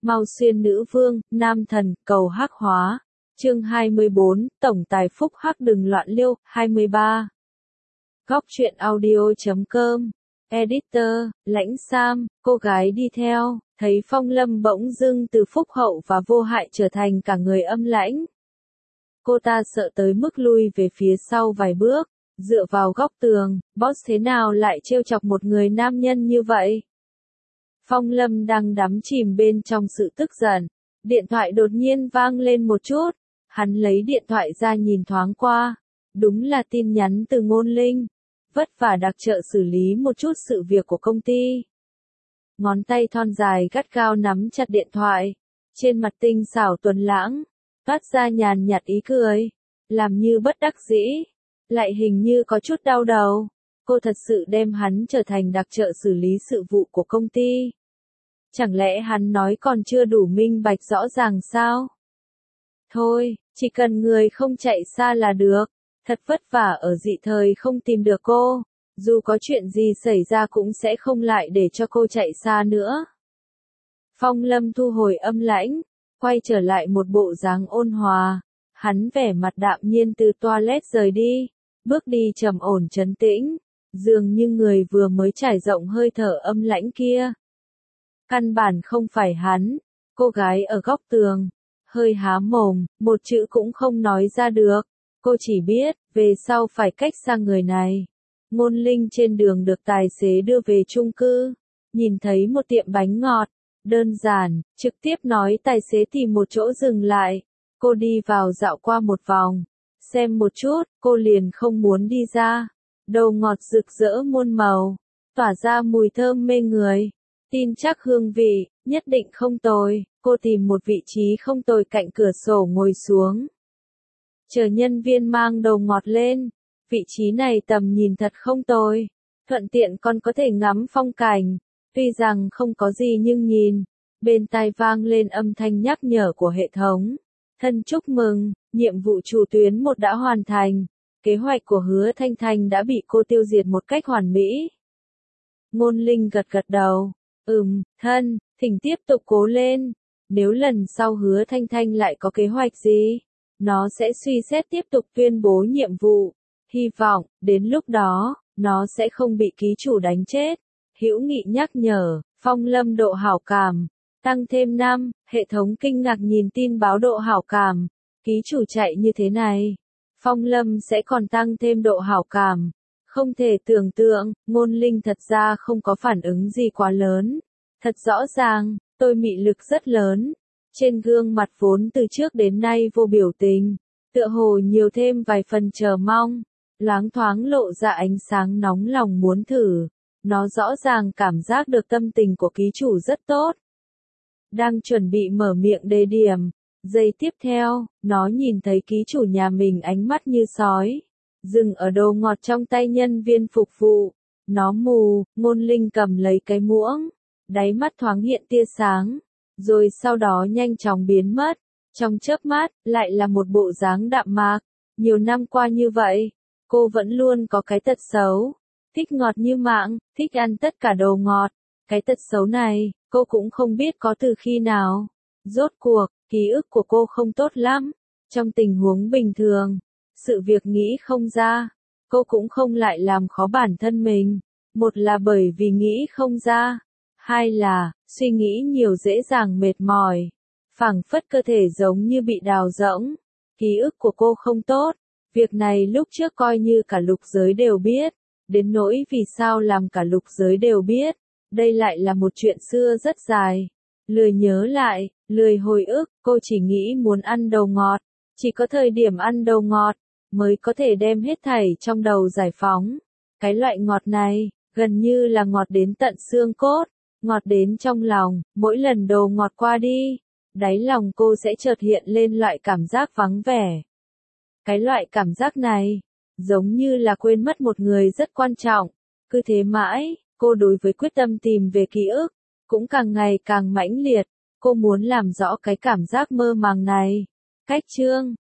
Mao Xuyên nữ vương, nam thần, cầu hắc hóa. Chương 24, tổng tài phúc hắc đừng loạn liêu, 23. Góc truyện audio.com. Editor, Lãnh Sam, cô gái đi theo, thấy Phong Lâm bỗng dưng từ phúc hậu và vô hại trở thành cả người âm lãnh. Cô ta sợ tới mức lui về phía sau vài bước, dựa vào góc tường, boss thế nào lại trêu chọc một người nam nhân như vậy? Phong Lâm đang đắm chìm bên trong sự tức giận, điện thoại đột nhiên vang lên một chút, hắn lấy điện thoại ra nhìn thoáng qua, đúng là tin nhắn từ Ngôn Linh, vất vả đặc trợ xử lý một chút sự việc của công ty. Ngón tay thon dài gắt gao nắm chặt điện thoại, trên mặt tinh xảo tuấn lãng, toát ra nhàn nhạt ý cười, làm như bất đắc dĩ, lại hình như có chút đau đầu. Cô thật sự đem hắn trở thành đặc trợ xử lý sự vụ của công ty. Chẳng lẽ hắn nói còn chưa đủ minh bạch rõ ràng sao? Thôi, chỉ cần người không chạy xa là được. Thật vất vả ở dị thời không tìm được cô. Dù có chuyện gì xảy ra cũng sẽ không lại để cho cô chạy xa nữa. Phong Lâm thu hồi âm lãnh, quay trở lại một bộ dáng ôn hòa. Hắn vẻ mặt đạm nhiên từ toilet rời đi, bước đi trầm ổn trấn tĩnh. Dường như người vừa mới trải rộng hơi thở âm lãnh kia. Căn bản không phải hắn, cô gái ở góc tường, hơi há mồm, một chữ cũng không nói ra được. Cô chỉ biết, về sau phải cách xa người này. Ngôn Linh trên đường được tài xế đưa về chung cư, nhìn thấy một tiệm bánh ngọt, đơn giản, trực tiếp nói tài xế tìm một chỗ dừng lại. Cô đi vào dạo qua một vòng, xem một chút, cô liền không muốn đi ra. Đầu ngọt rực rỡ muôn màu, tỏa ra mùi thơm mê người, tin chắc hương vị, nhất định không tồi. Cô tìm một vị trí không tồi cạnh cửa sổ ngồi xuống. Chờ nhân viên mang đầu ngọt lên, vị trí này tầm nhìn thật không tồi, thuận tiện còn có thể ngắm phong cảnh, tuy rằng không có gì nhưng nhìn, bên tai vang lên âm thanh nhắc nhở của hệ thống. Thân chúc mừng, nhiệm vụ chủ tuyến 1 đã hoàn thành. Kế hoạch của Hứa Thanh Thanh đã bị cô tiêu diệt một cách hoàn mỹ. Ngôn Linh gật gật đầu. Thân, thỉnh tiếp tục cố lên. Nếu lần sau Hứa Thanh Thanh lại có kế hoạch gì, nó sẽ suy xét tiếp tục tuyên bố nhiệm vụ. Hy vọng, đến lúc đó, nó sẽ không bị ký chủ đánh chết. Hữu Nghị nhắc nhở, Phong Lâm độ hảo cảm, tăng thêm 5, hệ thống kinh ngạc nhìn tin báo độ hảo cảm. Ký chủ chạy như thế này. Phong Lâm sẽ còn tăng thêm độ hảo cảm. Không thể tưởng tượng, Ngôn Linh thật ra không có phản ứng gì quá lớn. Thật rõ ràng, tôi mị lực rất lớn. Trên gương mặt vốn từ trước đến nay vô biểu tình, tựa hồ nhiều thêm vài phần chờ mong, loáng thoáng lộ ra ánh sáng nóng lòng muốn thử. Nó rõ ràng cảm giác được tâm tình của ký chủ rất tốt. Đang chuẩn bị mở miệng đề điểm. Giây tiếp theo, nó nhìn thấy ký chủ nhà mình ánh mắt như sói, dừng ở đồ ngọt trong tay nhân viên phục vụ. Nó mù, Ngôn Linh cầm lấy cái muỗng, đáy mắt thoáng hiện tia sáng, rồi sau đó nhanh chóng biến mất. Trong chớp mắt, lại là một bộ dáng đạm mạc. Nhiều năm qua như vậy, cô vẫn luôn có cái tật xấu, thích ngọt như mạng, thích ăn tất cả đồ ngọt. Cái tật xấu này, cô cũng không biết có từ khi nào. Rốt cuộc, ký ức của cô không tốt lắm. Trong tình huống bình thường, sự việc nghĩ không ra, cô cũng không lại làm khó bản thân mình. Một là bởi vì nghĩ không ra, hai là, suy nghĩ nhiều dễ dàng mệt mỏi. Phảng phất cơ thể giống như bị đào rỗng. Ký ức của cô không tốt. Việc này lúc trước coi như cả lục giới đều biết. Đến nỗi vì sao làm cả lục giới đều biết. Đây lại là một chuyện xưa rất dài. Lười nhớ lại, lười hồi ức, cô chỉ nghĩ muốn ăn đầu ngọt. Chỉ có thời điểm ăn đầu ngọt, mới có thể đem hết thảy trong đầu giải phóng. Cái loại ngọt này, gần như là ngọt đến tận xương cốt, ngọt đến trong lòng. Mỗi lần đồ ngọt qua đi, đáy lòng cô sẽ chợt hiện lên loại cảm giác vắng vẻ. Cái loại cảm giác này, giống như là quên mất một người rất quan trọng. Cứ thế mãi, cô đối với quyết tâm tìm về ký ức, cũng càng ngày càng mãnh liệt. Cô muốn làm rõ cái cảm giác mơ màng này. Cách chương